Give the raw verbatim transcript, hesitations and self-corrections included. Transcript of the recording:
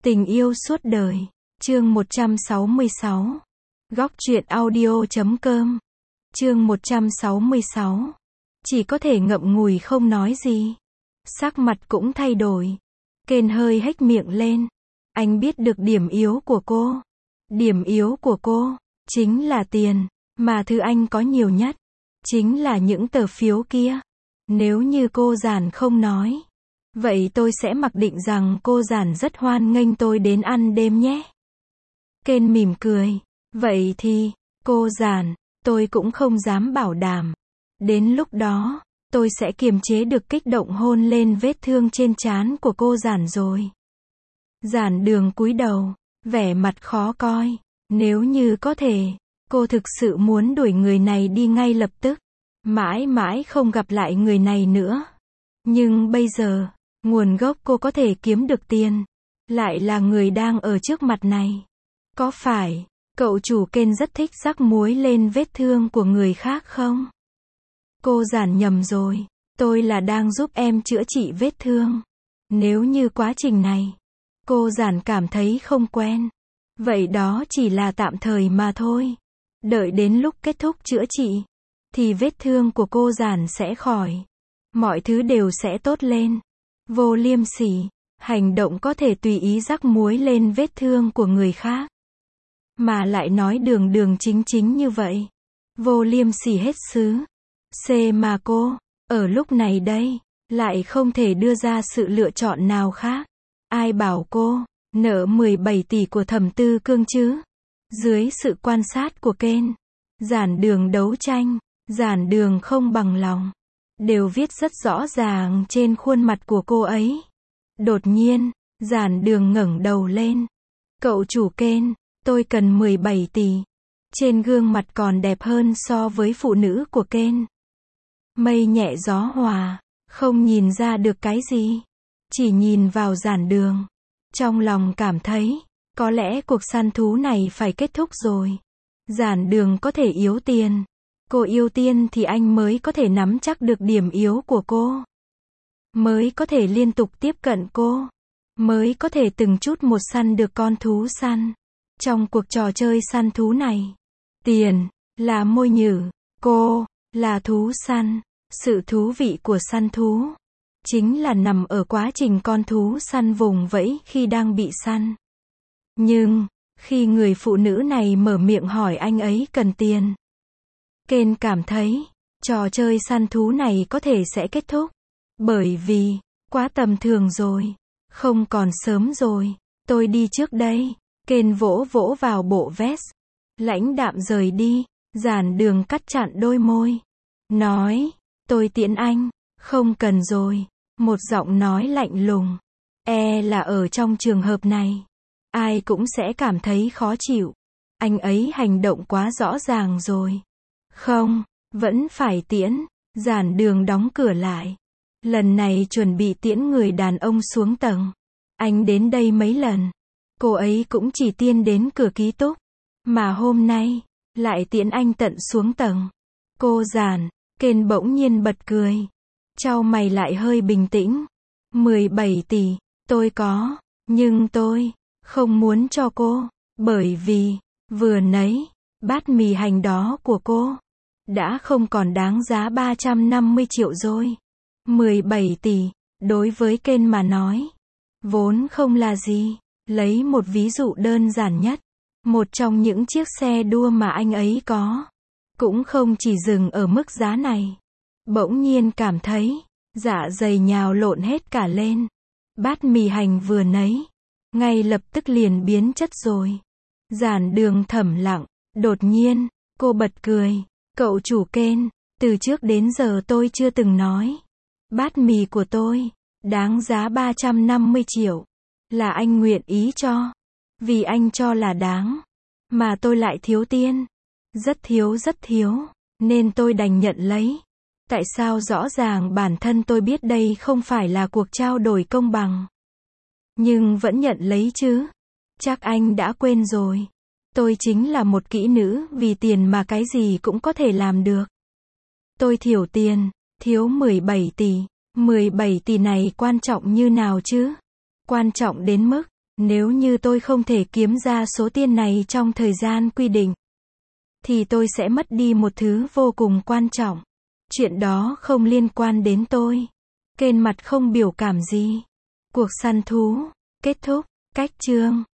Tình yêu suốt đời. Chương một trăm sáu mươi sáu. Góc truyện audio chấm com. Chương một trăm sáu mươi sáu. Chỉ có thể ngậm ngùi không nói gì. Sắc mặt cũng thay đổi. Kên hơi hếch miệng lên. Anh biết được điểm yếu của cô. Điểm yếu của cô chính là tiền, mà thứ anh có nhiều nhất chính là những tờ phiếu kia. Nếu như cô Giản không nói, vậy tôi sẽ mặc định rằng cô Giản rất hoan nghênh tôi đến ăn đêm nhé. Kên mỉm cười. Vậy thì, cô Giản, tôi cũng không dám bảo đảm. Đến lúc đó, tôi sẽ kiềm chế được kích động hôn lên vết thương trên trán của cô Giản rồi. Giản Đường cúi đầu, vẻ mặt khó coi. Nếu như có thể, cô thực sự muốn đuổi người này đi ngay lập tức. Mãi mãi không gặp lại người này nữa. Nhưng bây giờ, nguồn gốc cô có thể kiếm được tiền, lại là người đang ở trước mặt này. Có phải, cậu chủ Kên rất thích rắc muối lên vết thương của người khác không? Cô Giản nhầm rồi. Tôi là đang giúp em chữa trị vết thương. Nếu như quá trình này, cô Giản cảm thấy không quen, vậy đó chỉ là tạm thời mà thôi. Đợi đến lúc kết thúc chữa trị, thì vết thương của cô Giản sẽ khỏi. Mọi thứ đều sẽ tốt lên. Vô liêm sỉ. Hành động có thể tùy ý rắc muối lên vết thương của người khác, mà lại nói đường đường chính chính như vậy. Vô liêm sỉ hết xứ. C mà cô, ở lúc này đây, lại không thể đưa ra sự lựa chọn nào khác. Ai bảo cô nợ mười bảy tỷ của Thẩm Tư Cương chứ? Dưới sự quan sát của Kên, Giản Đường đấu tranh, Giản Đường không bằng lòng, đều viết rất rõ ràng trên khuôn mặt của cô ấy. Đột nhiên, Giản Đường ngẩng đầu lên. Cậu chủ Kên, tôi cần mười bảy tỷ. Trên gương mặt còn đẹp hơn so với phụ nữ của Kên. Mây nhẹ gió hòa, không nhìn ra được cái gì. Chỉ nhìn vào Giản Đường, trong lòng cảm thấy, có lẽ cuộc săn thú này phải kết thúc rồi. Giản Đường có thể yếu tiền. Cô yêu tiền thì anh mới có thể nắm chắc được điểm yếu của cô. Mới có thể liên tục tiếp cận cô. Mới có thể từng chút một săn được con thú săn. Trong cuộc trò chơi săn thú này, tiền là môi nhử, cô là thú săn. Sự thú vị của săn thú chính là nằm ở quá trình con thú săn vùng vẫy khi đang bị săn. Nhưng, khi người phụ nữ này mở miệng hỏi anh ấy cần tiền, Kên cảm thấy, trò chơi săn thú này có thể sẽ kết thúc. Bởi vì, quá tầm thường rồi. Không còn sớm rồi. Tôi đi trước đây. Kên vỗ vỗ vào bộ vest. Lãnh đạm rời đi. Giản Đường cắt chặn đôi môi. Nói, tôi tiễn anh. Không cần rồi. Một giọng nói lạnh lùng. E là ở trong trường hợp này, ai cũng sẽ cảm thấy khó chịu. Anh ấy hành động quá rõ ràng rồi. Không, vẫn phải tiễn. Giản Đường đóng cửa lại. Lần này chuẩn bị tiễn người đàn ông xuống tầng. Anh đến đây mấy lần, cô ấy cũng chỉ tiên đến cửa ký túc. Mà hôm nay, lại tiễn anh tận xuống tầng. Cô Giản, Kên bỗng nhiên bật cười. Chau mày lại hơi bình tĩnh. mười bảy tỷ, tôi có, nhưng tôi không muốn cho cô. Bởi vì, vừa nãy, bát mì hành đó của cô đã không còn đáng giá ba trăm năm mươi triệu rồi. mười bảy tỷ, đối với Kên mà nói, vốn không là gì. Lấy một ví dụ đơn giản nhất, một trong những chiếc xe đua mà anh ấy có, cũng không chỉ dừng ở mức giá này. Bỗng nhiên cảm thấy, dạ dày nhào lộn hết cả lên. Bát mì hành vừa nãy, ngay lập tức liền biến chất rồi. Giản Đường thầm lặng, đột nhiên, cô bật cười. Cậu chủ Kên, từ trước đến giờ tôi chưa từng nói bát mì của tôi đáng giá ba trăm năm mươi triệu là anh nguyện ý cho, vì anh cho là đáng, mà tôi lại thiếu tiền, rất thiếu rất thiếu, nên tôi đành nhận lấy. Tại sao? Rõ ràng bản thân tôi biết đây không phải là cuộc trao đổi công bằng, nhưng vẫn nhận lấy chứ. Chắc anh đã quên rồi, tôi chính là một kỹ nữ, vì tiền mà cái gì cũng có thể làm được. Tôi thiểu tiền, thiếu mười bảy tỷ. mười bảy tỷ này quan trọng như nào chứ? Quan trọng đến mức, Nếu như tôi không thể kiếm ra số tiền này trong thời gian quy định, thì tôi sẽ mất đi một thứ vô cùng quan trọng. Chuyện đó không liên quan đến tôi. Kên mặt không biểu cảm gì. Cuộc săn thú kết thúc. Cách chương